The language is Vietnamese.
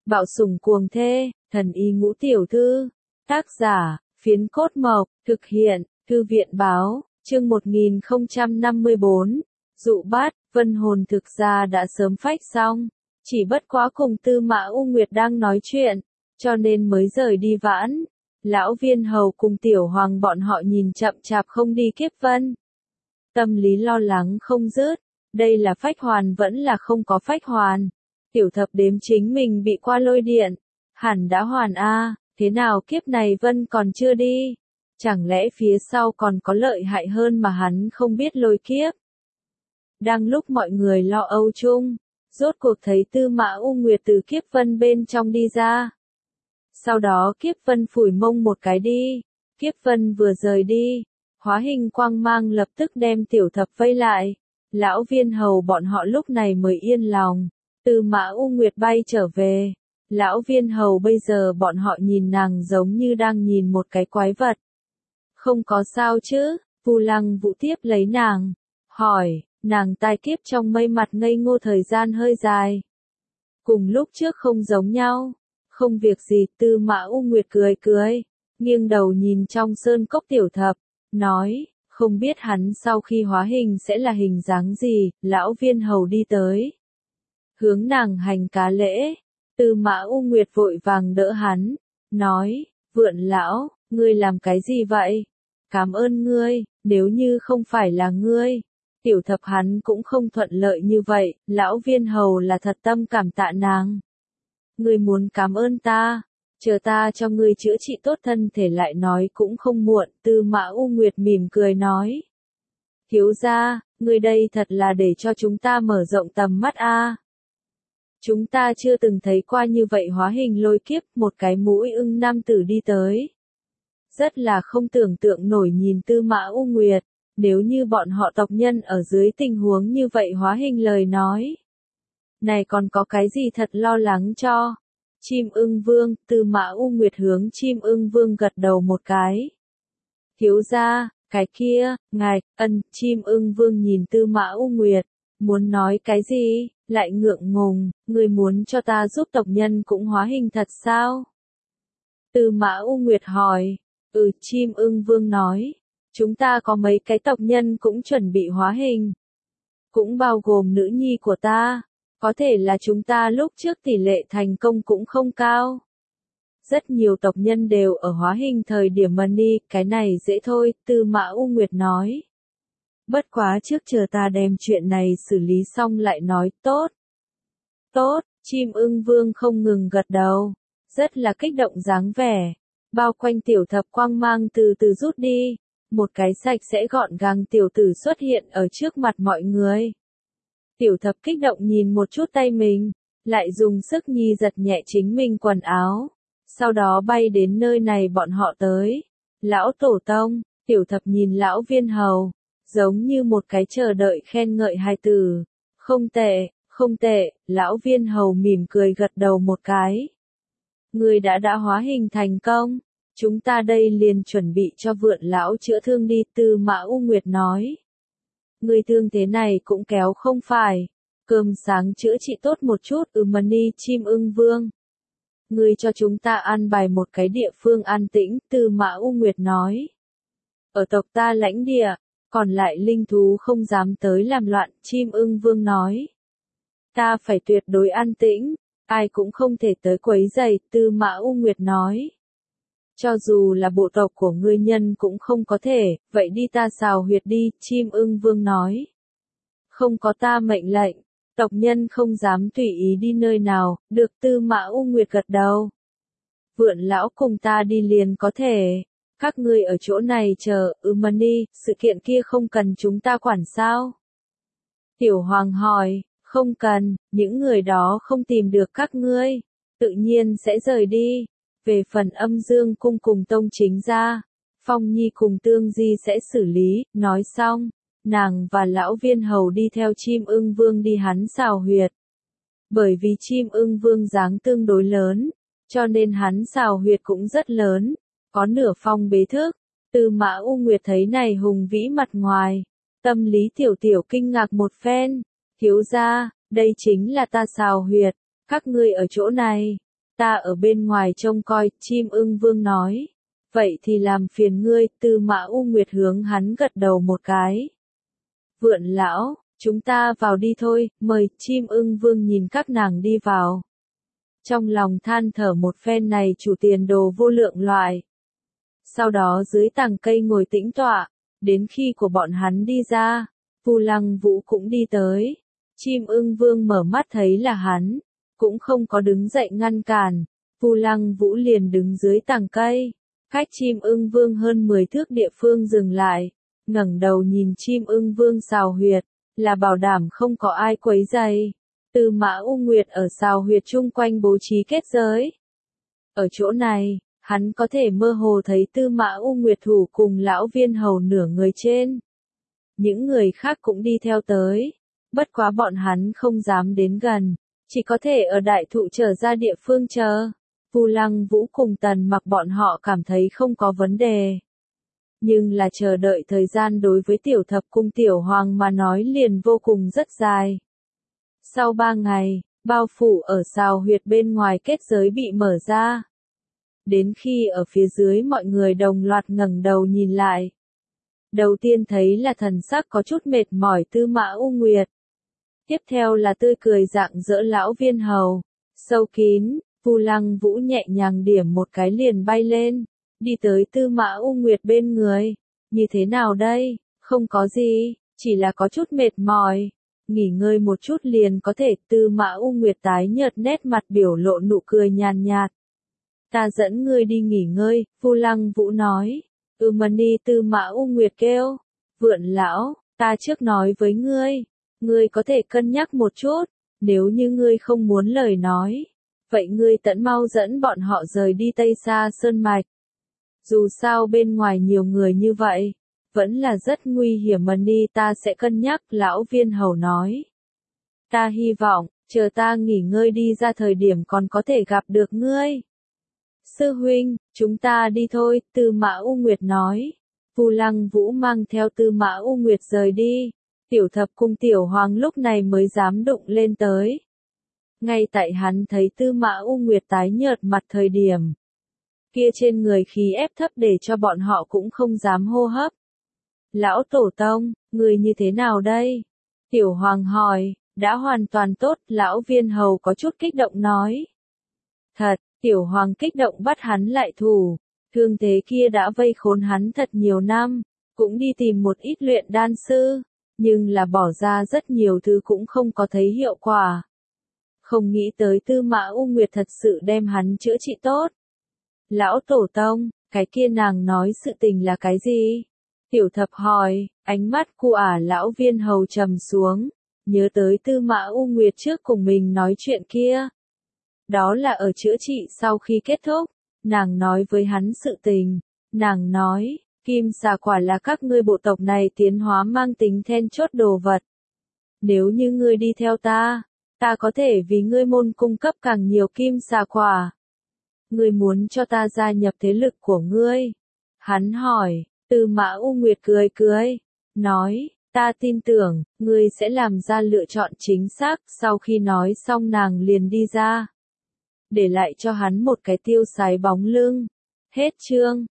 Bạo sủng cuồng thê, thần y ngũ tiểu thư. Tác giả, Phiến Cốt Mộc, thực hiện, Thư viện báo, chương 1054. Dụ bát, Vân Hồn thực ra đã sớm phách xong, chỉ bất quá cùng Tư Mã U Nguyệt đang nói chuyện, cho nên mới rời đi vãn. Lão Viên Hầu cùng Tiểu Hoàng bọn họ nhìn chậm chạp không đi Kiếp Vân. Tâm lý lo lắng không dứt, đây là phách hoàn vẫn là không có phách hoàn. Tiểu Thập đếm chính mình bị qua lôi điện, hẳn đã hoàn a, thế nào kiếp này Vân còn chưa đi? Chẳng lẽ phía sau còn có lợi hại hơn mà hắn không biết lôi kiếp? Đang lúc mọi người lo âu chung, rốt cuộc thấy Tư Mã U Nguyệt từ Kiếp Vân bên trong đi ra. Sau đó Kiếp Vân phủi mông một cái đi, Kiếp Vân vừa rời đi, hóa hình quang mang lập tức đem Tiểu Thập vây lại. Lão Viên Hầu bọn họ lúc này mới yên lòng. Tư Mã U Nguyệt bay trở về. Lão Viên Hầu bây giờ bọn họ nhìn nàng giống như đang nhìn một cái quái vật. Không có sao chứ? Vu Lăng Vũ tiếp lấy nàng, hỏi, nàng tai kiếp trong mây mặt ngây ngô thời gian hơi dài. Cùng lúc trước không giống nhau. Không việc gì, Tư Mã U Nguyệt cười cười, nghiêng đầu nhìn trong sơn cốc Tiểu Thập, nói, không biết hắn sau khi hóa hình sẽ là hình dáng gì. Lão Viên Hầu đi tới, hướng nàng hành cá lễ. Tư Mã U Nguyệt vội vàng đỡ hắn, nói, Vượn lão, ngươi làm cái gì vậy? Cảm ơn ngươi, nếu như không phải là ngươi, Tiểu Thập hắn cũng không thuận lợi như vậy. Lão Viên Hầu là thật tâm cảm tạ nàng. Ngươi muốn cảm ơn ta, chờ ta cho ngươi chữa trị tốt thân thể lại nói cũng không muộn. Tư Mã U Nguyệt mỉm cười nói, thiếu gia, ngươi đây thật là để cho chúng ta mở rộng tầm mắt a. Chúng ta chưa từng thấy qua như vậy hóa hình lôi kiếp. Một cái mũi ưng nam tử đi tới, rất là không tưởng tượng nổi nhìn Tư Mã U Nguyệt. Nếu như bọn họ tộc nhân ở dưới tình huống như vậy hóa hình lời nói, này còn có cái gì thật lo lắng cho. Chim Ưng Vương. Tư Mã U Nguyệt hướng Chim Ưng Vương gật đầu một cái. Thiếu gia, cái kia, ngài, Chim Ưng Vương nhìn Tư Mã U Nguyệt, muốn nói cái gì, lại ngượng ngùng, người muốn cho ta giúp tộc nhân cũng hóa hình thật sao? Tư Mã U Nguyệt hỏi. Chim Ưng Vương nói, chúng ta có mấy cái tộc nhân cũng chuẩn bị hóa hình, cũng bao gồm nữ nhi của ta. Có thể là chúng ta lúc trước tỷ lệ thành công cũng không cao. Rất nhiều tộc nhân đều ở hóa hình thời điểm money, cái này dễ thôi. Tư Mã U Nguyệt nói. Bất quá trước chờ ta đem chuyện này xử lý xong lại nói. Tốt. Tốt, Chim Ưng Vương không ngừng gật đầu, rất là kích động dáng vẻ. Bao quanh Tiểu Thập quang mang từ từ rút đi, một cái sạch sẽ gọn gàng tiểu tử xuất hiện ở trước mặt mọi người. Tiểu Thập kích động nhìn một chút tay mình, lại dùng sức nhi giật nhẹ chính mình quần áo, sau đó bay đến nơi này bọn họ tới. Lão Tổ Tông. Tiểu Thập nhìn Lão Viên Hầu, giống như một cái chờ đợi khen ngợi hài tử. Không tệ, không tệ. Lão Viên Hầu mỉm cười gật đầu một cái. Người đã hóa hình thành công, chúng ta đây liền chuẩn bị cho Vượn lão chữa thương đi. Tư Mã U Nguyệt nói. Người thương thế này cũng kéo không phải. Cơm sáng chữa trị tốt một chút. Money. Chim Ưng Vương, người cho chúng ta an bài một cái địa phương an tĩnh. Tư Mã U Nguyệt nói. Ở tộc ta lãnh địa, còn lại linh thú không dám tới làm loạn. Chim Ưng Vương nói. Ta phải tuyệt đối an tĩnh, ai cũng không thể tới quấy rầy. Tư Mã U Nguyệt nói. Cho dù là bộ tộc của ngươi nhân cũng không có thể, vậy đi ta xào huyệt đi. Chim Ưng Vương nói. Không có ta mệnh lệnh, tộc nhân không dám tùy ý đi nơi nào. Được. Tư Mã U Nguyệt gật đầu. Vượn lão cùng ta đi liền có thể. Các ngươi ở chỗ này chờ. Money. Sự kiện kia không cần chúng ta quản sao? Tiểu Hoàng hỏi. Không cần, những người đó không tìm được các ngươi, tự nhiên sẽ rời đi. Về phần Âm Dương cung cùng Tông Chính gia, Phong Nhi cùng Tương Di sẽ xử lý. Nói xong, nàng và Lão Viên Hầu đi theo Chim Ưng Vương đi hắn xào huyệt. Bởi vì Chim Ưng Vương dáng tương đối lớn, cho nên hắn xào huyệt cũng rất lớn, có nửa phong bế thức. Tư Mã U Nguyệt thấy này hùng vĩ mặt ngoài, tâm lý tiểu kinh ngạc một phen. Thiếu gia, đây chính là ta xào huyệt, các ngươi ở chỗ này, ta ở bên ngoài trông coi, chim ưng vương nói. Vậy thì làm phiền ngươi, Tư Mã U Nguyệt hướng hắn gật đầu một cái. Vượn lão, chúng ta vào đi thôi, mời, chim ưng vương nhìn các nàng đi vào. Trong lòng than thở một phen này chủ tiền đồ vô lượng loại. Sau đó dưới tàng cây ngồi tĩnh tọa, đến khi của bọn hắn đi ra, Vu Lăng Vũ cũng đi tới. Chim ưng vương mở mắt thấy là hắn, cũng không có đứng dậy ngăn cản, Vu Lăng Vũ liền đứng dưới tàng cây. Cách chim ưng vương hơn 10 thước địa phương dừng lại, ngẩng đầu nhìn chim ưng vương xào huyệt, là bảo đảm không có ai quấy rầy. Tư Mã U Nguyệt ở xào huyệt chung quanh bố trí kết giới. Ở chỗ này, hắn có thể mơ hồ thấy Tư Mã U Nguyệt thủ cùng lão viên hầu nửa người trên. Những người khác cũng đi theo tới, bất quá bọn hắn không dám đến gần, chỉ có thể ở đại thụ trở ra địa phương chờ. Vu Lăng Vũ cùng Tần Mặc bọn họ cảm thấy không có vấn đề. Nhưng là chờ đợi thời gian đối với tiểu thập cung tiểu hoàng mà nói liền vô cùng rất dài. Sau 3 ngày, bao phủ ở xào huyệt bên ngoài kết giới bị mở ra. Đến khi ở phía dưới mọi người đồng loạt ngẩng đầu nhìn lại. Đầu tiên thấy là thần sắc có chút mệt mỏi Tư Mã U Nguyệt. Tiếp theo là tươi cười rạng rỡ lão viên hầu. Sâu kín, Vu Lăng Vũ nhẹ nhàng điểm một cái liền bay lên, đi tới Tư Mã U Nguyệt bên người. Như thế nào đây? Không có gì, chỉ là có chút mệt mỏi. Nghỉ ngơi một chút liền có thể. Tư Mã U Nguyệt tái nhợt nét mặt biểu lộ nụ cười nhàn nhạt. Ta dẫn ngươi đi nghỉ ngơi, Vu Lăng Vũ nói. Mani Tư Mã U Nguyệt kêu. Vượn lão, ta trước nói với ngươi có thể cân nhắc một chút, nếu như ngươi không muốn lời nói. Vậy ngươi tận mau dẫn bọn họ rời đi Tây Sa Sơn Mạch. Dù sao bên ngoài nhiều người như vậy, vẫn là rất nguy hiểm. Mani ta sẽ cân nhắc, lão viên hầu nói. Ta hy vọng, chờ ta nghỉ ngơi đi ra thời điểm còn có thể gặp được ngươi. Sư huynh, chúng ta đi thôi, Tư Mã U Nguyệt nói. Vu Lăng Vũ mang theo Tư Mã U Nguyệt rời đi. Tiểu thập cung tiểu hoàng lúc này mới dám đụng lên tới. Ngay tại hắn thấy Tư Mã U Nguyệt tái nhợt mặt thời điểm. Kia trên người khí ép thấp để cho bọn họ cũng không dám hô hấp. Lão tổ tông, người như thế nào đây? Tiểu hoàng hỏi, đã hoàn toàn tốt, lão viên hầu có chút kích động nói. Thật, tiểu hoàng kích động bắt hắn lại thủ. Thương thế kia đã vây khốn hắn thật nhiều năm, cũng đi tìm một ít luyện đan sư, nhưng là bỏ ra rất nhiều thứ cũng không có thấy hiệu quả. Không nghĩ tới Tư Mã U Nguyệt thật sự đem hắn chữa trị tốt. Lão tổ tông, cái kia nàng nói sự tình là cái gì? Tiểu thập hỏi, ánh mắt của lão viên hầu trầm xuống, nhớ tới Tư Mã U Nguyệt trước cùng mình nói chuyện kia. Đó là ở chữa trị sau khi kết thúc, nàng nói với hắn sự tình. Nàng nói, kim xà quả là các ngươi bộ tộc này tiến hóa mang tính then chốt đồ vật. Nếu như ngươi đi theo ta, ta có thể vì ngươi môn cung cấp càng nhiều kim xà quả. Ngươi muốn cho ta gia nhập thế lực của ngươi? Hắn hỏi. Tư Mã U Nguyệt cười cười, nói, ta tin tưởng, ngươi sẽ làm ra lựa chọn chính xác. Sau khi nói xong nàng liền đi ra, để lại cho hắn một cái tiêu sái bóng lưng. Hết chương.